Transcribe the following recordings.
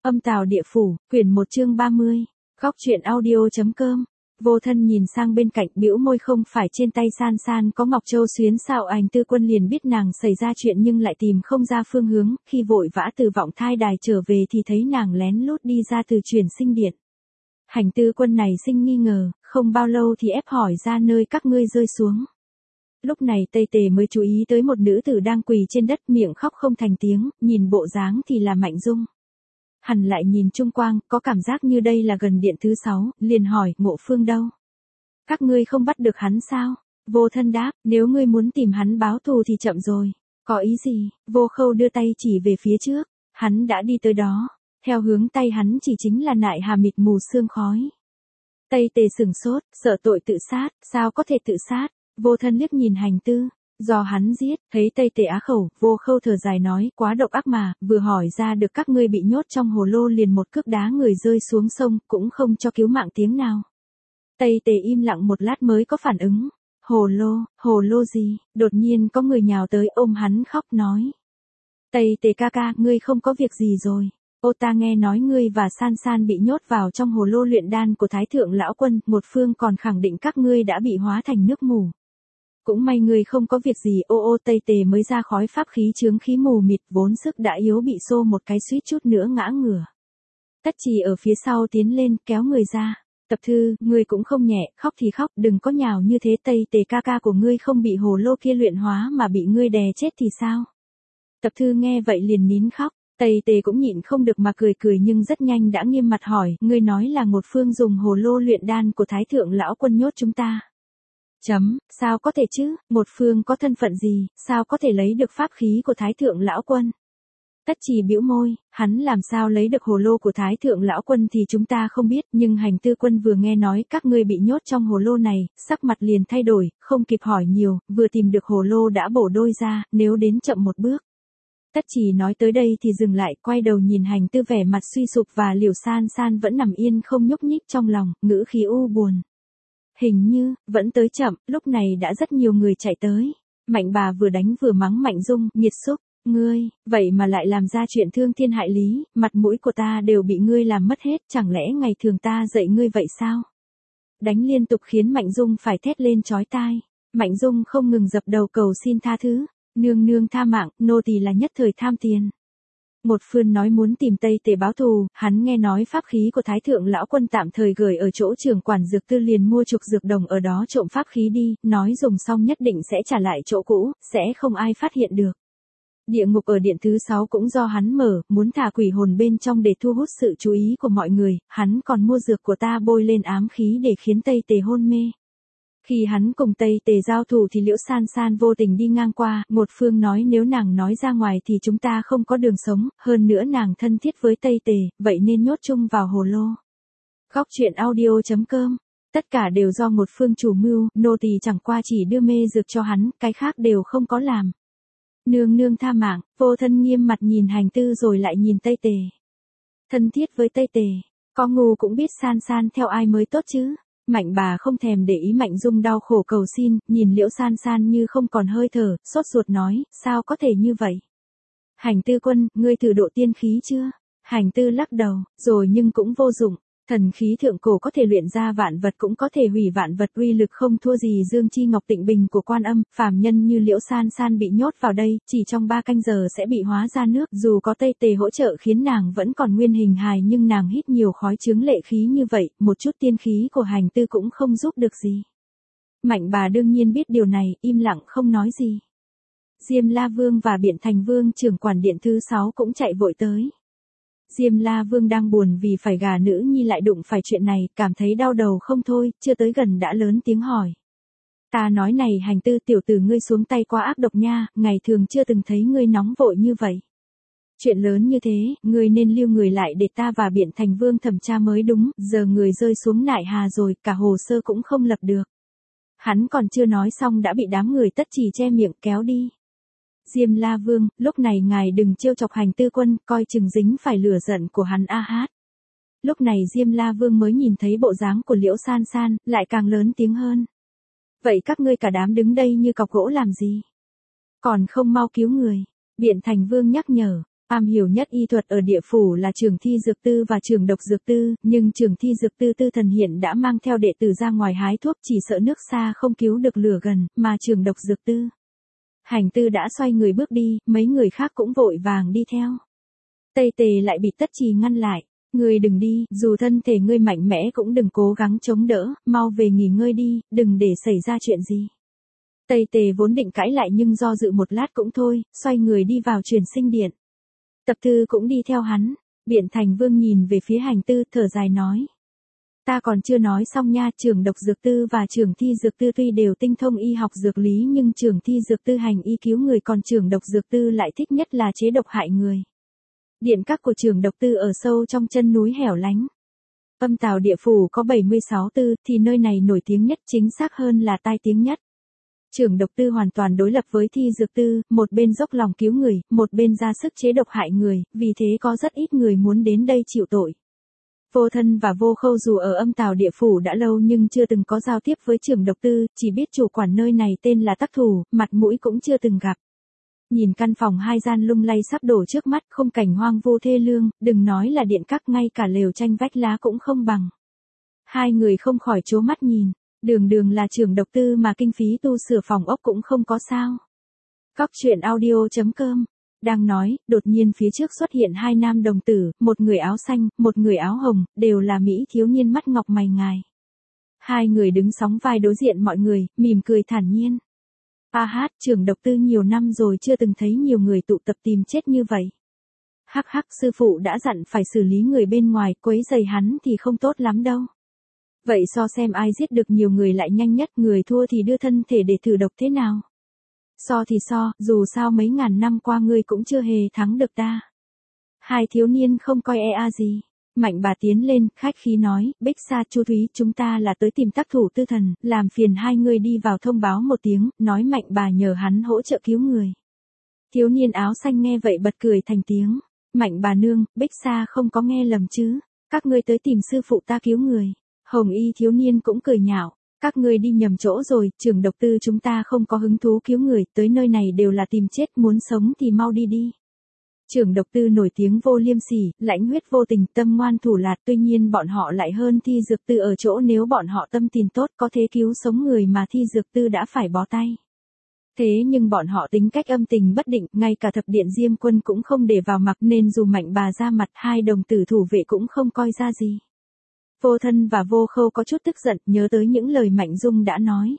Âm Tào Địa Phủ, quyển 1 chương 30. Góc truyện audio.com. Vô Thân nhìn sang bên cạnh, bĩu môi, không phải trên tay San San có Ngọc Châu xuyến sao? Ảnh Tư Quân liền biết nàng xảy ra chuyện nhưng lại tìm không ra phương hướng, khi vội vã từ vọng thai đài trở về thì thấy nàng lén lút đi ra từ truyền sinh điện. Hành Tư Quân này sinh nghi ngờ, không bao lâu thì ép hỏi ra nơi các ngươi rơi xuống. Lúc này Tây Tề mới chú ý tới một nữ tử đang quỳ trên đất, miệng khóc không thành tiếng, nhìn bộ dáng thì là Mạnh Dung. Hắn lại nhìn chung quanh, có cảm giác như đây là gần điện thứ 6, liền hỏi, Ngộ Phương đâu? Các ngươi không bắt được hắn sao? Vô Thân đáp, nếu ngươi muốn tìm hắn báo thù thì chậm rồi. Có ý gì? Vô Khâu đưa tay chỉ về phía trước, hắn đã đi tới đó, theo hướng tay hắn chỉ chính là nại hà mịt mù sương khói. Tây Tề sửng sốt, sợ tội tự sát, sao có thể tự sát? Vô Thân liếc nhìn Hành Tư. Do hắn giết, thấy Tây Tề á khẩu, Vô Khâu thở dài nói, quá độc ác mà, vừa hỏi ra được các ngươi bị nhốt trong hồ lô liền một cước đá người rơi xuống sông, cũng không cho cứu mạng tiếng nào. Tây Tề im lặng một lát mới có phản ứng. Hồ lô gì? Đột nhiên có người nhào tới ôm hắn khóc nói. Tây Tề ca ca, ngươi không có việc gì rồi. Ô, ta nghe nói ngươi và San San bị nhốt vào trong hồ lô luyện đan của Thái Thượng Lão Quân, một phương còn khẳng định các ngươi đã bị hóa thành nước mù. Cũng may người không có việc gì. Tây Tề mới ra khói pháp khí chướng khí mù mịt, vốn sức đã yếu bị xô một cái suýt chút nữa ngã ngửa. Tất Trì ở phía sau tiến lên kéo người ra. Tập Thư, ngươi cũng không nhẹ, khóc thì khóc, đừng có nhào như thế. Tây Tề ca ca của ngươi không bị hồ lô kia luyện hóa mà bị ngươi đè chết thì sao? Tập Thư nghe vậy liền nín khóc. Tây Tề cũng nhịn không được mà cười nhưng rất nhanh đã nghiêm mặt hỏi, ngươi nói là một phương dùng hồ lô luyện đan của Thái Thượng Lão Quân nhốt chúng ta. Sao có thể chứ, một phương có thân phận gì, sao có thể lấy được pháp khí của Thái Thượng Lão Quân? Tất Trì bĩu môi, hắn làm sao lấy được hồ lô của Thái Thượng Lão Quân thì chúng ta không biết, nhưng Hành Tư Quân vừa nghe nói các ngươi bị nhốt trong hồ lô này, sắc mặt liền thay đổi, không kịp hỏi nhiều, vừa tìm được hồ lô đã bổ đôi ra, nếu đến chậm một bước. Tất Trì nói tới đây thì dừng lại, quay đầu nhìn Hành Tư vẻ mặt suy sụp và Liễu San San vẫn nằm yên không nhúc nhích trong lòng, ngữ khí u buồn. Hình như, vẫn tới chậm, lúc này đã rất nhiều người chạy tới. Mạnh bà vừa đánh vừa mắng Mạnh Dung, nghiệt xúc, ngươi, vậy mà lại làm ra chuyện thương thiên hại lý, mặt mũi của ta đều bị ngươi làm mất hết, chẳng lẽ ngày thường ta dạy ngươi vậy sao? Đánh liên tục khiến Mạnh Dung phải thét lên chói tai. Mạnh Dung không ngừng dập đầu cầu xin tha thứ, nương nương tha mạng, nô tỳ là nhất thời tham tiền. Một phương nói muốn tìm Tây Tề báo thù, hắn nghe nói pháp khí của Thái Thượng Lão Quân tạm thời gửi ở chỗ trưởng quản dược tư liền mua chuộc dược đồng ở đó trộm pháp khí đi, nói dùng xong nhất định sẽ trả lại chỗ cũ, sẽ không ai phát hiện được. Địa ngục ở điện thứ 6 cũng do hắn mở, muốn thả quỷ hồn bên trong để thu hút sự chú ý của mọi người, hắn còn mua dược của ta bôi lên ám khí để khiến Tây Tề hôn mê. Khi hắn cùng Tây Tề giao thủ thì Liễu San San vô tình đi ngang qua, một phương nói nếu nàng nói ra ngoài thì chúng ta không có đường sống, hơn nữa nàng thân thiết với Tây Tề, vậy nên nhốt chung vào hồ lô. Góc truyện audio.com. Tất cả đều do một phương chủ mưu, nô tỳ chẳng qua chỉ đưa mê dược cho hắn, cái khác đều không có làm. Nương nương tha mạng, Vô Thân nghiêm mặt nhìn Hành Tư rồi lại nhìn Tây Tề. Thân thiết với Tây Tề, có ngu cũng biết San San theo ai mới tốt chứ. Mạnh bà không thèm để ý Mạnh Dung đau khổ cầu xin, nhìn Liễu San San như không còn hơi thở, sốt ruột nói, sao có thể như vậy? Hành Tư Quân, ngươi thử độ tiên khí chưa? Hành Tư lắc đầu, rồi nhưng cũng vô dụng. Thần khí thượng cổ có thể luyện ra vạn vật cũng có thể hủy vạn vật, uy lực không thua gì Dương Chi Ngọc Tịnh Bình của Quan Âm, phàm nhân như Liễu San San bị nhốt vào đây, chỉ trong 3 canh giờ sẽ bị hóa ra nước, dù có Tây Tề hỗ trợ khiến nàng vẫn còn nguyên hình hài nhưng nàng hít nhiều khói chướng lệ khí như vậy, một chút tiên khí của Hành Tư cũng không giúp được gì. Mạnh bà đương nhiên biết điều này, im lặng không nói gì. Diêm La Vương và Biện Thành Vương trưởng quản điện thứ 6 cũng chạy vội tới. Diêm La Vương đang buồn vì phải gả nữ nhi lại đụng phải chuyện này, cảm thấy đau đầu không thôi, chưa tới gần đã lớn tiếng hỏi. Ta nói này Hành Tư tiểu tử, ngươi xuống tay quá ác độc nha, ngày thường chưa từng thấy ngươi nóng vội như vậy. Chuyện lớn như thế, ngươi nên lưu người lại để ta và Biện Thành Vương thẩm tra mới đúng, giờ người rơi xuống nại hà rồi, cả hồ sơ cũng không lập được. Hắn còn chưa nói xong đã bị đám người Tất Trì che miệng kéo đi. Diêm La Vương, lúc này ngài đừng trêu chọc Hành Tư Quân, coi chừng dính phải lửa giận của hắn a hát. Lúc này Diêm La Vương mới nhìn thấy bộ dáng của Liễu San San, lại càng lớn tiếng hơn. Vậy các ngươi cả đám đứng đây như cọc gỗ làm gì? Còn không mau cứu người. Biện Thành Vương nhắc nhở. Am hiểu nhất y thuật ở địa phủ là Trường Thi Dược Tư và Trường Độc Dược Tư, nhưng Trường Thi Dược Tư Tư Thần hiện đã mang theo đệ tử ra ngoài hái thuốc, chỉ sợ nước xa không cứu được lửa gần, mà Trường Độc Dược Tư. Hành Tư đã xoay người bước đi, mấy người khác cũng vội vàng đi theo. Tây Tề lại bị Tất Trì ngăn lại. Ngươi đừng đi, dù thân thể ngươi mạnh mẽ cũng đừng cố gắng chống đỡ, mau về nghỉ ngơi đi, đừng để xảy ra chuyện gì. Tây Tề vốn định cãi lại nhưng do dự một lát cũng thôi, xoay người đi vào truyền sinh điện. Tập Thư cũng đi theo hắn. Biện Thành Vương nhìn về phía Hành Tư, thở dài nói. Ta còn chưa nói xong nha, Trường Độc Dược Tư và Trường Thi Dược Tư tuy đều tinh thông y học dược lý nhưng Trường Thi Dược Tư hành y cứu người, còn Trường Độc Dược Tư lại thích nhất là chế độc hại người. Điện các của Trường Độc Tư ở sâu trong chân núi hẻo lánh. Âm Tào địa phủ có 76 tư, thì nơi này nổi tiếng nhất, chính xác hơn là tai tiếng nhất. Trường Độc Tư hoàn toàn đối lập với Thi Dược Tư, một bên dốc lòng cứu người, một bên ra sức chế độc hại người, vì thế có rất ít người muốn đến đây chịu tội. Vô Thân và Vô Khâu dù ở Âm Tào địa phủ đã lâu nhưng chưa từng có giao tiếp với Trường Độc Tư, chỉ biết chủ quản nơi này tên là Tắc Thủ, mặt mũi cũng chưa từng gặp. Nhìn căn phòng hai gian lung lay sắp đổ trước mắt, khung cảnh hoang vu thê lương, đừng nói là điện các, ngay cả lều tranh vách lá cũng không bằng. Hai người không khỏi trố mắt nhìn, đường là Trường Độc Tư mà kinh phí tu sửa phòng ốc cũng không có sao. Góc truyện audio.com đang nói, đột nhiên phía trước xuất hiện hai nam đồng tử, một người áo xanh, một người áo hồng, đều là mỹ thiếu niên mắt ngọc mày ngài. Hai người đứng sóng vai đối diện mọi người, mỉm cười thản nhiên. Trường Độc Tư nhiều năm rồi chưa từng thấy nhiều người tụ tập tìm chết như vậy. Hắc, sư phụ đã dặn phải xử lý người bên ngoài, quấy rầy hắn thì không tốt lắm đâu. Vậy so xem ai giết được nhiều người lại nhanh nhất, người thua thì đưa thân thể để thử độc thế nào. So thì so, dù sao mấy ngàn năm qua ngươi cũng chưa hề thắng được ta. Hai thiếu niên không coi gì. Mạnh bà tiến lên, khách khí nói, Bích Sa, Chu Thúy, chúng ta là tới tìm Tắc Thủ Tư Thần, làm phiền hai người đi vào thông báo một tiếng, nói Mạnh bà nhờ hắn hỗ trợ cứu người. Thiếu niên áo xanh nghe vậy bật cười thành tiếng. Mạnh bà nương, Bích Sa không có nghe lầm chứ, các ngươi tới tìm sư phụ ta cứu người. Hồng y thiếu niên cũng cười nhạo, các ngươi đi nhầm chỗ rồi, Trường Độc Tư chúng ta không có hứng thú cứu người, tới nơi này đều là tìm chết, muốn sống thì mau đi đi. Trường Độc Tư nổi tiếng vô liêm sỉ, lãnh huyết vô tình, tâm ngoan thủ lạt, tuy nhiên bọn họ lại hơn Thi Dược Tư ở chỗ nếu bọn họ tâm tin tốt có thể cứu sống người mà Thi Dược Tư đã phải bó tay. Thế nhưng bọn họ tính cách âm tình bất định, ngay cả thập điện Diêm Quân cũng không để vào mặc nên dù Mạnh bà ra mặt hai đồng tử thủ vệ cũng không coi ra gì. Vô Thân và Vô Khâu có chút tức giận, nhớ tới những lời Mạnh Dung đã nói.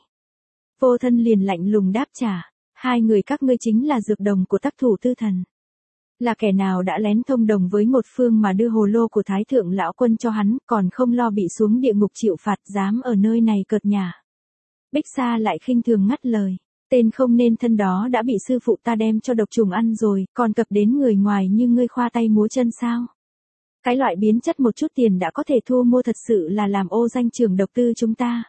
Vô Thân liền lạnh lùng đáp trả, hai người các ngươi chính là dược đồng của Tắc Thủ Tư Thần. Là kẻ nào đã lén thông đồng với một phương mà đưa hồ lô của Thái Thượng Lão Quân cho hắn, còn không lo bị xuống địa ngục chịu phạt, dám ở nơi này cợt nhả. Bích Sa lại khinh thường ngắt lời, tên không nên thân đó đã bị sư phụ ta đem cho độc trùng ăn rồi, còn cập đến người ngoài như ngươi khoa tay múa chân sao? Cái loại biến chất một chút tiền đã có thể thu mua thật sự là làm ô danh Trường Độc Tư chúng ta.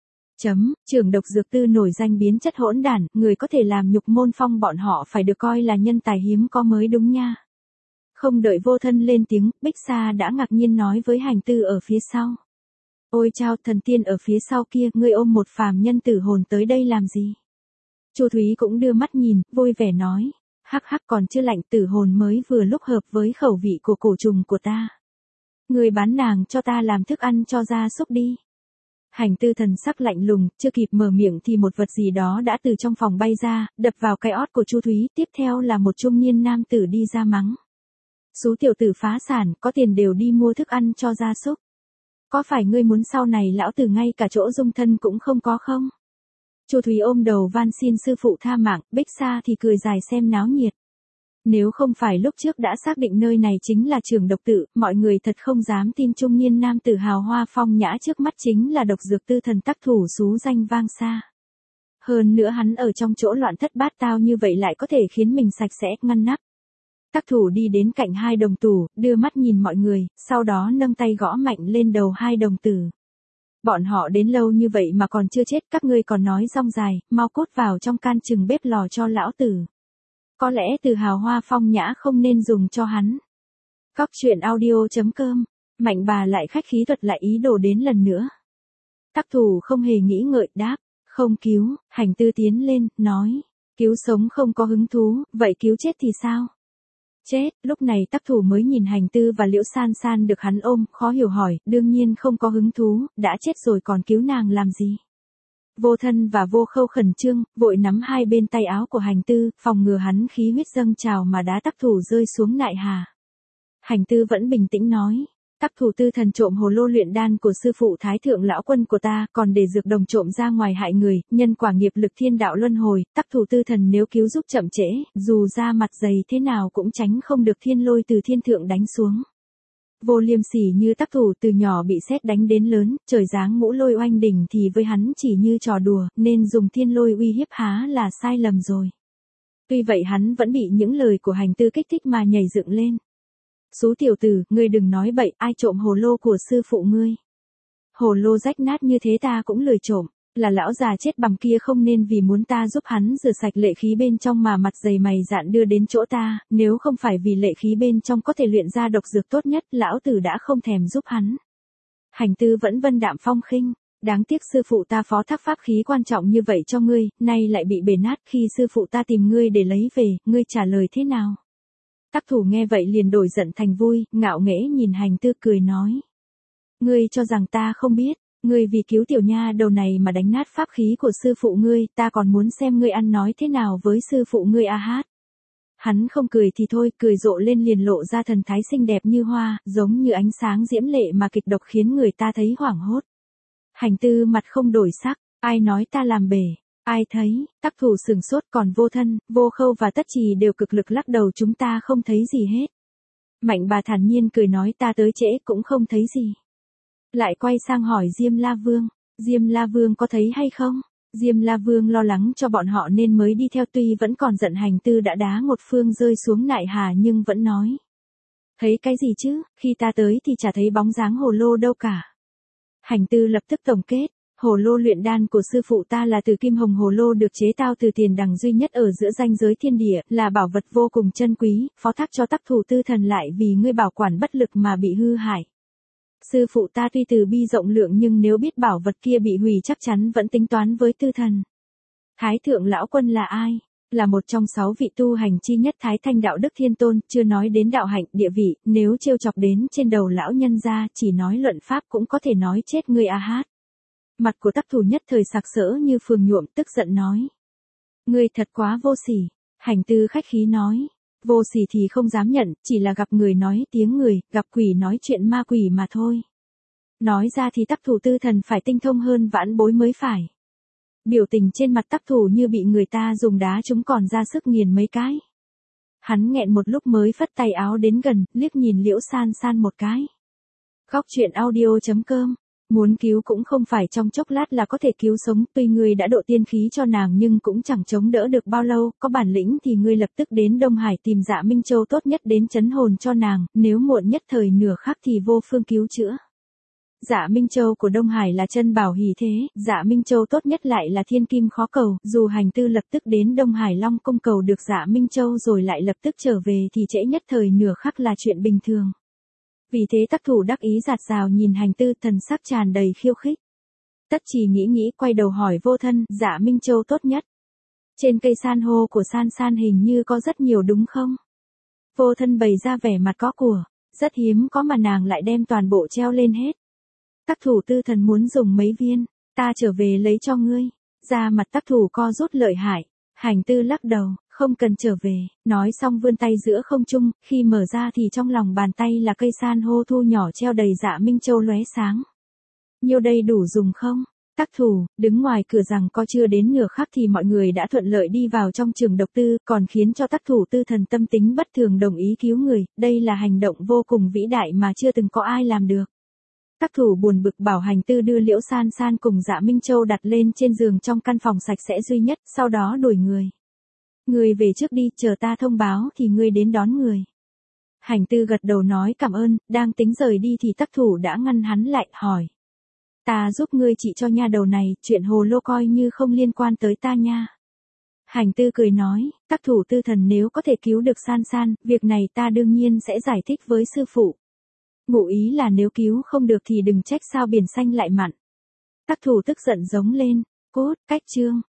Trường Độc Dược Tư nổi danh biến chất hỗn đản, người có thể làm nhục môn phong bọn họ phải được coi là nhân tài hiếm có mới đúng nha. Không đợi Vô Thân lên tiếng, Bích Sa đã ngạc nhiên nói với Hành Tư ở phía sau. Ôi chao, thần tiên ở phía sau kia, ngươi ôm một phàm nhân tử hồn tới đây làm gì? Chu Thúy cũng đưa mắt nhìn, vui vẻ nói. Hắc còn chưa lạnh, tử hồn mới vừa lúc hợp với khẩu vị của cổ trùng của ta. Ngươi bán nàng cho ta làm thức ăn cho gia súc đi. Hành Tư thần sắc lạnh lùng, chưa kịp mở miệng thì một vật gì đó đã từ trong phòng bay ra, đập vào cái ót của Chu Thúy, tiếp theo là một trung niên nam tử đi ra mắng. Xú tiểu tử phá sản, có tiền đều đi mua thức ăn cho gia súc. Có phải ngươi muốn sau này lão tử ngay cả chỗ dung thân cũng không có không? Chu Thúy ôm đầu van xin sư phụ tha mạng, Bích Sa thì cười dài xem náo nhiệt. Nếu không phải lúc trước đã xác định nơi này chính là Trường Độc Tự, mọi người thật không dám tin trung niên nam tử hào hoa phong nhã trước mắt chính là Độc Dược Tư Thần Tắc Thủ xú danh vang xa. Hơn nữa hắn ở trong chỗ loạn thất bát tao như vậy lại có thể khiến mình sạch sẽ, ngăn nắp. Tắc Thủ đi đến cạnh hai đồng tử, đưa mắt nhìn mọi người, sau đó nâng tay gõ mạnh lên đầu hai đồng tử. Bọn họ đến lâu như vậy mà còn chưa chết, các ngươi còn nói rong dài, mau cốt vào trong can chừng bếp lò cho lão tử. Có lẽ từ hào hoa phong nhã không nên dùng cho hắn. Góc truyện audio.com, Mạnh bà lại khách khí thuật lại ý đồ đến lần nữa. Tắc Thủ không hề nghĩ ngợi đáp, không cứu. Hành Tư tiến lên, nói, cứu sống không có hứng thú, vậy cứu chết thì sao? Chết, lúc này Tắc Thủ mới nhìn Hành Tư và Liễu San San được hắn ôm, khó hiểu hỏi, đương nhiên không có hứng thú, đã chết rồi còn cứu nàng làm gì. Vô Thân và Vô Khâu khẩn trương, vội nắm hai bên tay áo của Hành Tư, phòng ngừa hắn khí huyết dâng trào mà đá Tắc Thủ rơi xuống nại hà. Hành Tư vẫn bình tĩnh nói, Tắc Thủ tư thần trộm hồ lô luyện đan của sư phụ Thái thượng lão quân của ta, còn để dược đồng trộm ra ngoài hại người, nhân quả nghiệp lực thiên đạo luân hồi, Tắc Thủ tư thần nếu cứu giúp chậm trễ, dù ra mặt dày thế nào cũng tránh không được thiên lôi từ thiên thượng đánh xuống. Vô liêm sỉ như Tắc Thủ từ nhỏ bị sét đánh đến lớn, trời giáng ngũ lôi oanh đỉnh thì với hắn chỉ như trò đùa, nên dùng thiên lôi uy hiếp há là sai lầm rồi. Tuy vậy hắn vẫn bị những lời của Hành Tư kích thích mà nhảy dựng lên. Xú tiểu tử, ngươi đừng nói bậy, ai trộm hồ lô của sư phụ ngươi. Hồ lô rách nát như thế ta cũng lười trộm, là lão già chết bằm kia không nên vì muốn ta giúp hắn rửa sạch lệ khí bên trong mà mặt dày mày dạn đưa đến chỗ ta, nếu không phải vì lệ khí bên trong có thể luyện ra độc dược tốt nhất, lão tử đã không thèm giúp hắn. Hành Tư vẫn vân đạm phong khinh, đáng tiếc sư phụ ta phó thác pháp khí quan trọng như vậy cho ngươi, nay lại bị bể nát khi sư phụ ta tìm ngươi để lấy về, ngươi trả lời thế nào? Tắc Thủ nghe vậy liền đổi giận thành vui, ngạo nghễ nhìn Hành Tư cười nói. Ngươi cho rằng ta không biết, ngươi vì cứu tiểu nha đầu này mà đánh nát pháp khí của sư phụ ngươi, ta còn muốn xem ngươi ăn nói thế nào với sư phụ ngươi a hát. Hắn không cười thì thôi, cười rộ lên liền lộ ra thần thái xinh đẹp như hoa, giống như ánh sáng diễm lệ mà kịch độc khiến người ta thấy hoảng hốt. Hành Tư mặt không đổi sắc, ai nói ta làm bể. Ai thấy, Tắc Thủ sừng sốt còn Vô Thân, Vô Khâu và Tất Trì đều cực lực lắc đầu chúng ta không thấy gì hết. Mạnh bà thản nhiên cười nói ta tới trễ cũng không thấy gì. Lại quay sang hỏi Diêm La Vương, Diêm La Vương có thấy hay không? Diêm La Vương lo lắng cho bọn họ nên mới đi theo tuy vẫn còn giận Hành Tư đã đá một phương rơi xuống nại hà nhưng vẫn nói. Thấy cái gì chứ, khi ta tới thì chả thấy bóng dáng hồ lô đâu cả. Hành Tư lập tức tổng kết. Hồ lô luyện đan của sư phụ ta là từ kim hồng hồ lô được chế tạo từ tiền đằng duy nhất ở giữa ranh giới thiên địa, là bảo vật vô cùng chân quý, phó thác cho Tắc Thủ tư thần lại vì ngươi bảo quản bất lực mà bị hư hại. Sư phụ ta tuy từ bi rộng lượng nhưng nếu biết bảo vật kia bị hủy chắc chắn vẫn tính toán với tư thần. Thái thượng lão quân là ai? Là một trong 6 vị tu hành chi nhất Thái Thanh đạo đức thiên tôn, chưa nói đến đạo hạnh, địa vị, nếu trêu chọc đến trên đầu lão nhân ra, chỉ nói luận pháp cũng có thể nói chết ngươi a hát. Mặt của Tắc Thủ nhất thời sặc sỡ như phường nhuộm tức giận nói. Ngươi thật quá vô sỉ. Hành Tư khách khí nói. Vô sỉ thì không dám nhận, chỉ là gặp người nói tiếng người, gặp quỷ nói chuyện ma quỷ mà thôi. Nói ra thì Tắc Thủ tư thần phải tinh thông hơn vãn bối mới phải. Biểu tình trên mặt Tắc Thủ như bị người ta dùng đá trúng còn ra sức nghiền mấy cái. Hắn nghẹn một lúc mới phất tay áo đến gần, liếc nhìn Liễu San San một cái. Góc truyện audio.com. Muốn cứu cũng không phải trong chốc lát là có thể cứu sống, tuy ngươi đã độ tiên khí cho nàng nhưng cũng chẳng chống đỡ được bao lâu, có bản lĩnh thì ngươi lập tức đến Đông Hải tìm Dạ Minh Châu tốt nhất đến trấn hồn cho nàng, nếu muộn nhất thời nửa khắc thì vô phương cứu chữa. Dạ Minh Châu của Đông Hải là chân bảo hỷ thế, Dạ Minh Châu tốt nhất lại là thiên kim khó cầu, dù Hành Tư lập tức đến Đông Hải Long cung cầu được Dạ Minh Châu rồi lại lập tức trở về thì trễ nhất thời nửa khắc là chuyện bình thường. Vì thế Tắc Thủ đắc ý giạt rào nhìn Hành Tư thần sắc tràn đầy khiêu khích. Tất Trì nghĩ quay đầu hỏi Vô Thân, Dạ Minh Châu tốt nhất. Trên cây san hô của San San hình như có rất nhiều đúng không? Vô Thân bày ra vẻ mặt có của, rất hiếm có mà nàng lại đem toàn bộ treo lên hết. Tắc Thủ tư thần muốn dùng mấy viên, ta trở về lấy cho ngươi. Ra mặt Tắc Thủ co rút lợi hại. Hành Tư lắc đầu, không cần trở về, nói xong vươn tay giữa không trung, khi mở ra thì trong lòng bàn tay là cây san hô thu nhỏ treo đầy Dạ Minh Châu lóe sáng. Nhiêu đây đủ dùng không? Tắc Thủ, đứng ngoài cửa rằng có chưa đến nửa khắc thì mọi người đã thuận lợi đi vào trong trường độc tư, còn khiến cho Tắc Thủ tư thần tâm tính bất thường đồng ý cứu người, đây là hành động vô cùng vĩ đại mà chưa từng có ai làm được. Tắc Thủ buồn bực bảo Hành Tư đưa Liễu San San cùng Dạ Minh Châu đặt lên trên giường trong căn phòng sạch sẽ duy nhất, sau đó đuổi người. Người về trước đi, chờ ta thông báo thì ngươi đến đón người. Hành Tư gật đầu nói cảm ơn, đang tính rời đi thì Tắc Thủ đã ngăn hắn lại, hỏi. Ta giúp ngươi trị cho nha đầu này, chuyện hồ lô coi như không liên quan tới ta nha. Hành Tư cười nói, Tắc Thủ tư thần nếu có thể cứu được San San, việc này ta đương nhiên sẽ giải thích với sư phụ. Ngụ ý là nếu cứu không được thì đừng trách sao biển xanh lại mặn. Tắc Thủ tức giận giống lên, cốt, cách chương.